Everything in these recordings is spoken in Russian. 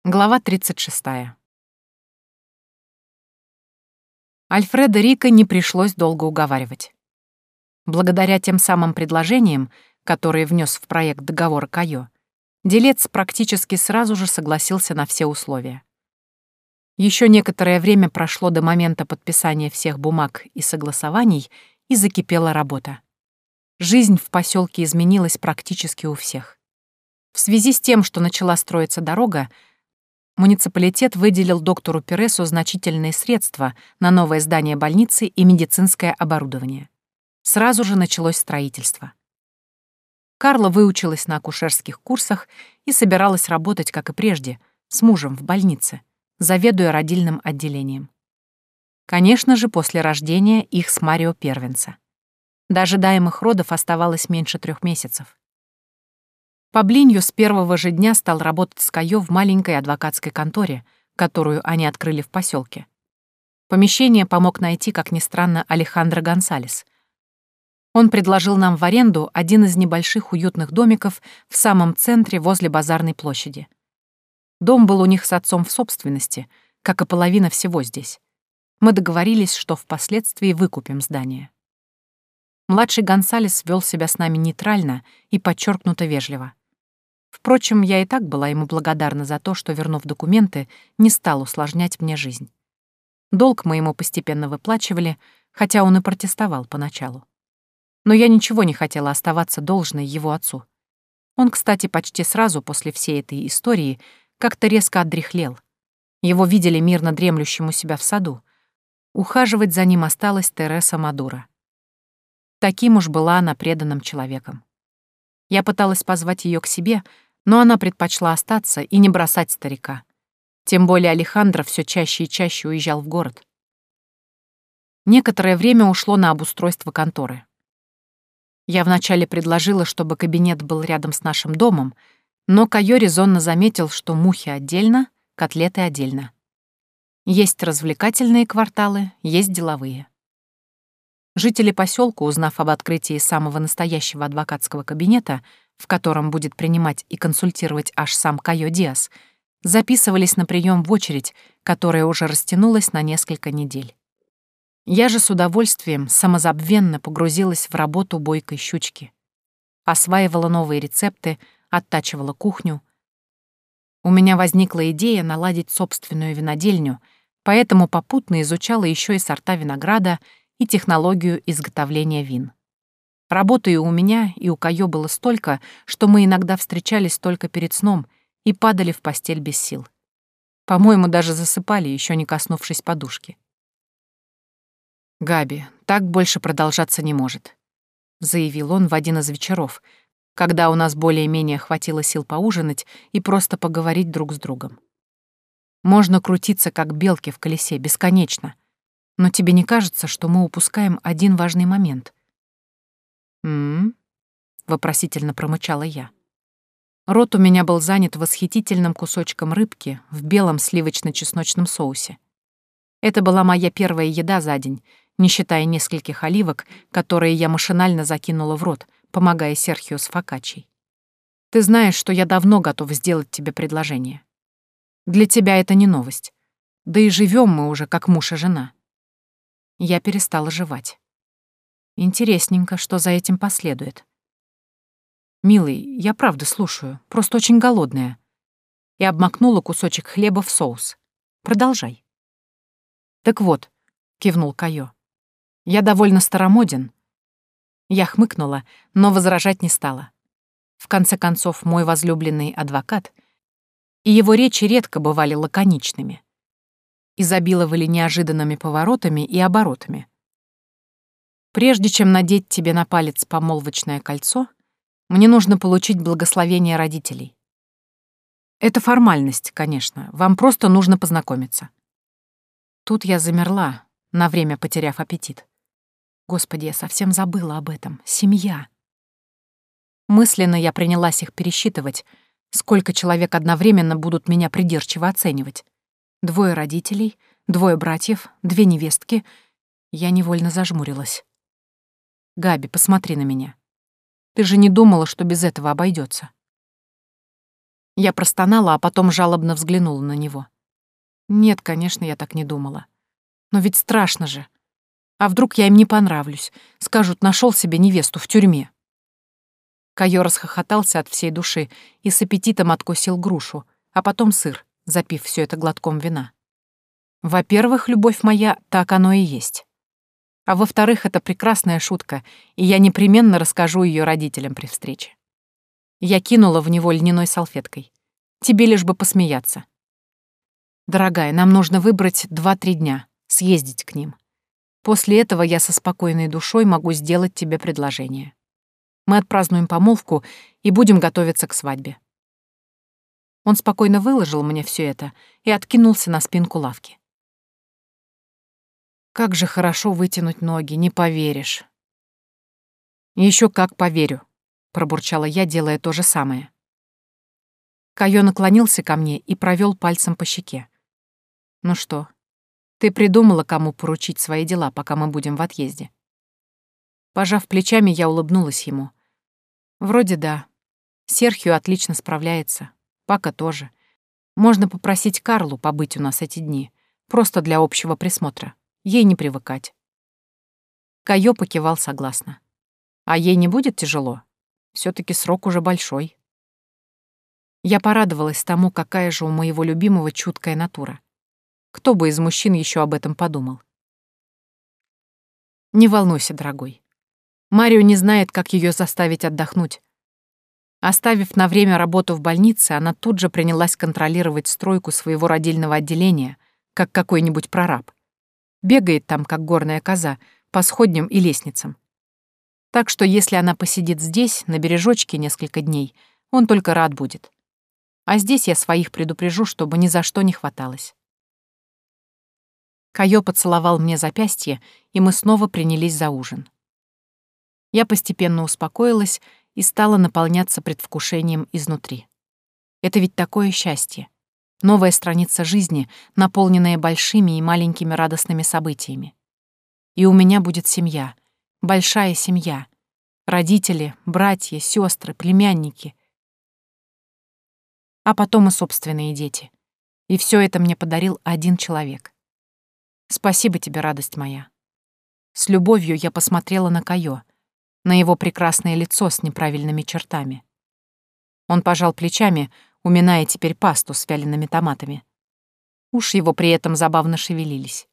Глава 36. Альфреда Рика не пришлось долго уговаривать. Благодаря тем самым предложениям, которые внес в проект договора Кайо, делец практически сразу же согласился на все условия. Еще некоторое время прошло до момента подписания всех бумаг и согласований, и закипела работа. Жизнь в поселке изменилась практически у всех. В связи с тем, что начала строиться дорога, муниципалитет выделил доктору Пересу значительные средства на новое здание больницы и медицинское оборудование. Сразу же началось строительство. Карла выучилась на акушерских курсах и собиралась работать, как и прежде, с мужем в больнице, заведуя родильным отделением. Конечно же, после рождения их с Марио первенца. До ожидаемых родов оставалось меньше 3 месяцев. Паблиньо с первого же дня стал работать с Кайо в маленькой адвокатской конторе, которую они открыли в поселке. Помещение помог найти, как ни странно, Алехандро Гонсалес. Он предложил нам в аренду один из небольших уютных домиков в самом центре возле базарной площади. Дом был у них с отцом в собственности, как и половина всего здесь. Мы договорились, что впоследствии выкупим здание. Младший Гонсалес вел себя с нами нейтрально и подчеркнуто вежливо. Впрочем, я и так была ему благодарна за то, что, вернув документы, не стал усложнять мне жизнь. Долг мы ему постепенно выплачивали, хотя он и протестовал поначалу. Но я ничего не хотела оставаться должной его отцу. Он, кстати, почти сразу после всей этой истории как-то резко отдряхлел. Его видели мирно дремлющим у себя в саду. Ухаживать за ним осталась Тереса Мадуро. Таким уж была она преданным человеком. Я пыталась позвать ее к себе, но она предпочла остаться и не бросать старика. Тем более Алехандро все чаще и чаще уезжал в город. Некоторое время ушло на обустройство конторы. Я вначале предложила, чтобы кабинет был рядом с нашим домом, но Кайо резонно заметил, что мухи отдельно, котлеты отдельно. Есть развлекательные кварталы, есть деловые. Жители поселка, узнав об открытии самого настоящего адвокатского кабинета, в котором будет принимать и консультировать аж сам Кайо Диас, записывались на прием в очередь, которая уже растянулась на несколько недель. Я же с удовольствием самозабвенно погрузилась в работу бойкой щучки. Осваивала новые рецепты, оттачивала кухню. У меня возникла идея наладить собственную винодельню, поэтому попутно изучала еще и сорта винограда и технологию изготовления вин. Работы и у меня, и у Кайо было столько, что мы иногда встречались только перед сном и падали в постель без сил. По-моему, даже засыпали, еще не коснувшись подушки. «Габи, так больше продолжаться не может», — заявил он в один из вечеров, когда у нас более-менее хватило сил поужинать и просто поговорить друг с другом. «Можно крутиться, как белки в колесе, бесконечно. Но тебе не кажется, что мы упускаем один важный момент?» Вопросительно промычала я. Рот у меня был занят восхитительным кусочком рыбки в белом сливочно-чесночном соусе. Это была моя первая еда за день, не считая нескольких оливок, которые я машинально закинула в рот, помогая Серхио с фокаччей. Ты знаешь, что я давно готов сделать тебе предложение. Для тебя это не новость. Да и живем мы уже как муж и жена. Я перестала жевать. Интересненько, что за этим последует. «Милый, я правда слушаю, просто очень голодная». И обмакнула кусочек хлеба в соус. «Продолжай». «Так вот», — кивнул Кайо, — «я довольно старомоден». Я хмыкнула, но возражать не стала. В конце концов, мой возлюбленный адвокат, и его речи редко бывали лаконичными. Изобиловали неожиданными поворотами и оборотами. Прежде чем надеть тебе на палец помолвочное кольцо, мне нужно получить благословение родителей. Это формальность, конечно, вам просто нужно познакомиться. Тут я замерла, на время потеряв аппетит. Господи, я совсем забыла об этом. Семья. Мысленно я принялась их пересчитывать, сколько человек одновременно будут меня придирчиво оценивать. 2 родителей, 2 братьев, 2 невестки. Я невольно зажмурилась. «Габи, посмотри на меня. Ты же не думала, что без этого обойдется?» Я простонала, а потом жалобно взглянула на него. Нет, конечно, я так не думала. Но ведь страшно же. А вдруг я им не понравлюсь? Скажут, нашел себе невесту в тюрьме. Кайо расхохотался от всей души и с аппетитом откусил грушу, а потом сыр, запив все это глотком вина. Во-первых, любовь моя, так оно и есть. А во-вторых, это прекрасная шутка, и я непременно расскажу ее родителям при встрече. Я кинула в него льняной салфеткой. Тебе лишь бы посмеяться. Дорогая, нам нужно выбрать 2-3 дня, съездить к ним. После этого я со спокойной душой могу сделать тебе предложение. Мы отпразднуем помолвку и будем готовиться к свадьбе. Он спокойно выложил мне все это и откинулся на спинку лавки. Как же хорошо вытянуть ноги, не поверишь. Еще как поверю, пробурчала я, делая то же самое. Кайо наклонился ко мне и провел пальцем по щеке. Ну что, ты придумала, кому поручить свои дела, пока мы будем в отъезде? Пожав плечами, я улыбнулась ему. Вроде да. Серхио отлично справляется. Пака тоже. Можно попросить Карлу побыть у нас эти дни, просто для общего присмотра. Ей не привыкать. Кайо покивал согласно. А ей не будет тяжело? Все-таки срок уже большой. Я порадовалась тому, какая же у моего любимого чуткая натура. Кто бы из мужчин еще об этом подумал? Не волнуйся, дорогой. Марио не знает, как ее заставить отдохнуть. Оставив на время работу в больнице, она тут же принялась контролировать стройку своего родильного отделения, как какой-нибудь прораб. Бегает там, как горная коза, по сходням и лестницам. Так что если она посидит здесь, на бережочке, несколько дней, он только рад будет. А здесь я своих предупрежу, чтобы ни за что не хваталось. Кайо поцеловал мне запястье, и мы снова принялись за ужин. Я постепенно успокоилась и стала наполняться предвкушением изнутри. Это ведь такое счастье. Новая страница жизни, наполненная большими и маленькими радостными событиями. И у меня будет семья, большая семья. Родители, братья, сестры, племянники. А потом и собственные дети. И все это мне подарил один человек. Спасибо тебе, радость моя. С любовью я посмотрела на Кайо, на его прекрасное лицо с неправильными чертами. Он пожал плечами, уминая теперь пасту с вялеными томатами. Уши его при этом забавно шевелились.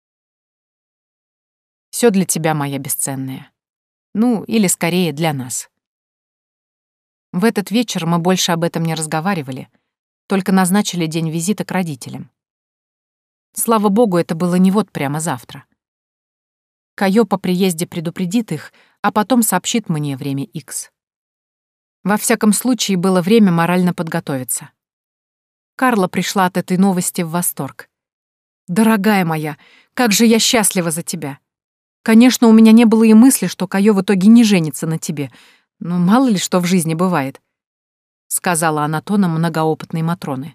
Все для тебя, моя бесценная. Ну, или скорее для нас. В этот вечер мы больше об этом не разговаривали, только назначили день визита к родителям. Слава богу, это было не вот прямо завтра. Кайо по приезде предупредит их, а потом сообщит мне время Х. Во всяком случае, было время морально подготовиться. Карла пришла от этой новости в восторг. «Дорогая моя, как же я счастлива за тебя! Конечно, у меня не было и мысли, что Кайо в итоге не женится на тебе, но мало ли что в жизни бывает», — сказала она тоном многоопытной Матроны.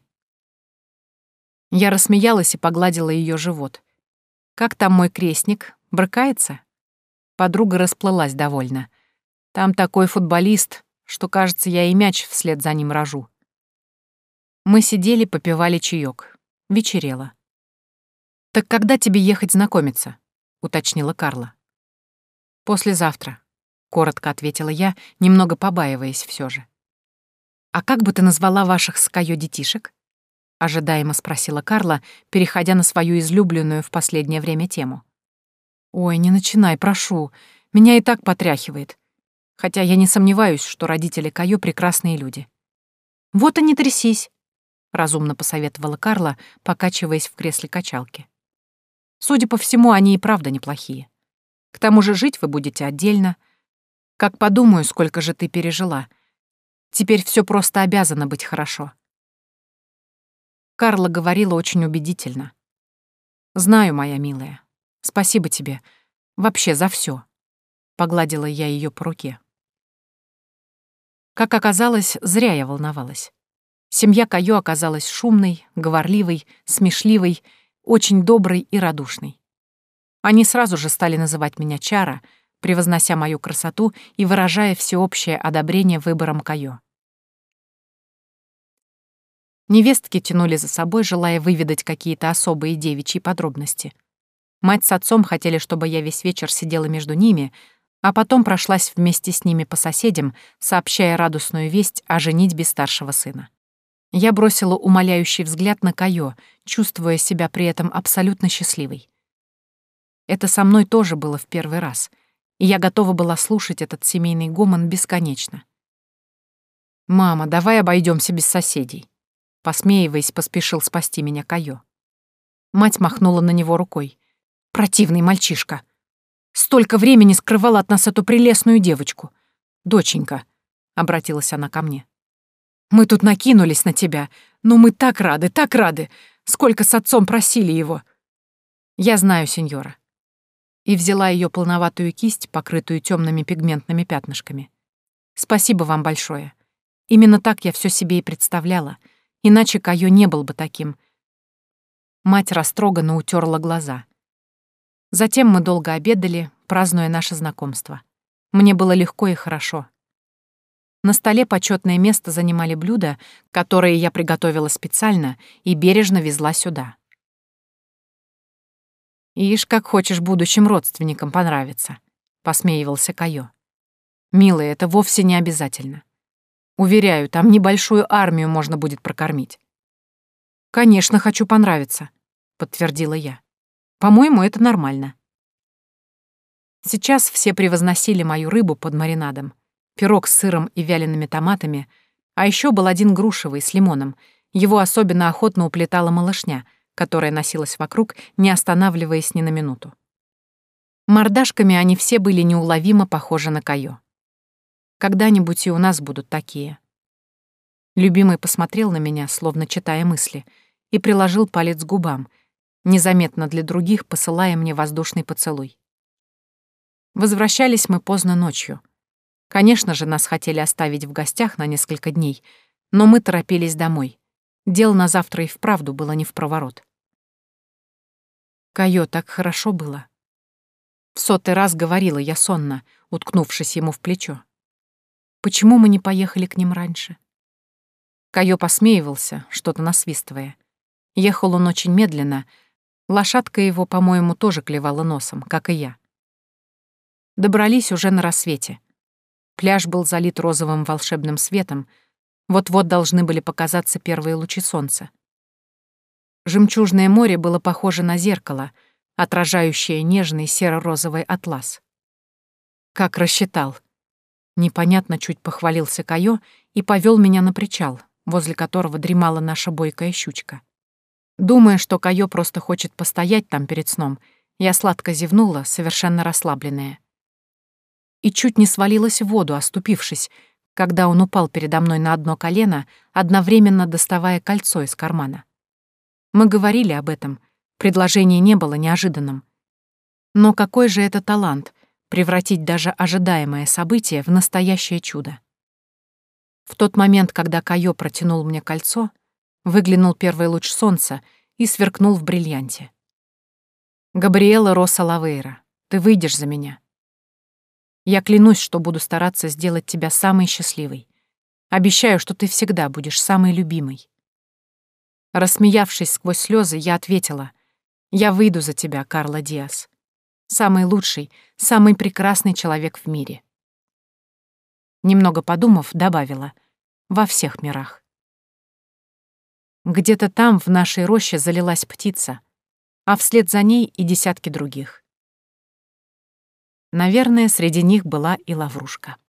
Я рассмеялась и погладила ее живот. «Как там мой крестник? Брыкается?» Подруга расплылась довольно. «Там такой футболист, что, кажется, я и мяч вслед за ним рожу». Мы сидели, попивали чаек. Вечерело. «Так когда тебе ехать знакомиться?» — уточнила Карла. «Послезавтра», — коротко ответила я, немного побаиваясь все же. «А как бы ты назвала ваших с Кайо детишек?» — ожидаемо спросила Карла, переходя на свою излюбленную в последнее время тему. «Ой, не начинай, прошу. Меня и так потряхивает. Хотя я не сомневаюсь, что родители Кайо прекрасные люди». «Вот и не трясись», — разумно посоветовала Карла, покачиваясь в кресле качалки. «Судя по всему, они и правда неплохие. К тому же жить вы будете отдельно. Как подумаю, сколько же ты пережила. Теперь все просто обязано быть хорошо». Карла говорила очень убедительно. «Знаю, моя милая. Спасибо тебе. Вообще за все. Погладила я ее по руке. Как оказалось, зря я волновалась. Семья Кайо оказалась шумной, говорливой, смешливой, очень доброй и радушной. Они сразу же стали называть меня Чара, превознося мою красоту и выражая всеобщее одобрение выбором Кайо. Невестки тянули за собой, желая выведать какие-то особые девичьи подробности. Мать с отцом хотели, чтобы я весь вечер сидела между ними, а потом прошлась вместе с ними по соседям, сообщая радостную весть о женитьбе старшего сына. Я бросила умоляющий взгляд на Кайо, чувствуя себя при этом абсолютно счастливой. Это со мной тоже было в первый раз, и я готова была слушать этот семейный гомон бесконечно. «Мама, давай обойдемся без соседей», — посмеиваясь, поспешил спасти меня Кайо. Мать махнула на него рукой. «Противный мальчишка! Столько времени скрывала от нас эту прелестную девочку. Доченька», — обратилась она ко мне. «Мы тут накинулись на тебя, но мы так рады, так рады! Сколько с отцом просили его!» «Я знаю, сеньора». И взяла ее полноватую кисть, покрытую темными пигментными пятнышками. «Спасибо вам большое. Именно так я все себе и представляла, иначе Кайо не был бы таким». Мать растроганно утерла глаза. Затем мы долго обедали, празднуя наше знакомство. Мне было легко и хорошо. На столе почетное место занимали блюда, которые я приготовила специально и бережно везла сюда. «Ишь, как хочешь будущим родственникам понравиться», — посмеивался Кайо. «Милая, это вовсе не обязательно. Уверяю, там небольшую армию можно будет прокормить». «Конечно, хочу понравиться», — подтвердила я. «По-моему, это нормально». Сейчас все превозносили мою рыбу под маринадом, пирог с сыром и вялеными томатами, а еще был один грушевый с лимоном. Его особенно охотно уплетала малышня, которая носилась вокруг, не останавливаясь ни на минуту. Мордашками они все были неуловимо похожи на Кайо. Когда-нибудь и у нас будут такие. Любимый посмотрел на меня, словно читая мысли, и приложил палец к губам, незаметно для других посылая мне воздушный поцелуй. Возвращались мы поздно ночью. Конечно же, нас хотели оставить в гостях на несколько дней, но мы торопились домой. Дело на завтра и вправду было не впроворот. Кайо, так хорошо было. В 100-й раз говорила я сонно, уткнувшись ему в плечо. Почему мы не поехали к ним раньше? Кайо посмеивался, что-то насвистывая. Ехал он очень медленно. Лошадка его, по-моему, тоже клевала носом, как и я. Добрались уже на рассвете. Пляж был залит розовым волшебным светом. Вот-вот должны были показаться первые лучи солнца. Жемчужное море было похоже на зеркало, отражающее нежный серо-розовый атлас. Как рассчитал. Непонятно чуть похвалился Кайо и повел меня на причал, возле которого дремала наша бойкая щучка. Думая, что Кайо просто хочет постоять там перед сном, я сладко зевнула, совершенно расслабленная. И чуть не свалилась в воду, оступившись, когда он упал передо мной на одно колено, одновременно доставая кольцо из кармана. Мы говорили об этом, предложение не было неожиданным. Но какой же это талант — превратить даже ожидаемое событие в настоящее чудо. В тот момент, когда Кайо протянул мне кольцо, выглянул первый луч солнца и сверкнул в бриллианте. «Габриэла Роса Лавейра, ты выйдешь за меня. Я клянусь, что буду стараться сделать тебя самой счастливой. Обещаю, что ты всегда будешь самой любимой». Рассмеявшись сквозь слезы, я ответила: «Я выйду за тебя, Карла Диас. Самый лучший, самый прекрасный человек в мире». Немного подумав, добавила: «Во всех мирах». Где-то там, в нашей роще, залилась птица, а вслед за ней и десятки других. Наверное, среди них была и Лаврушка.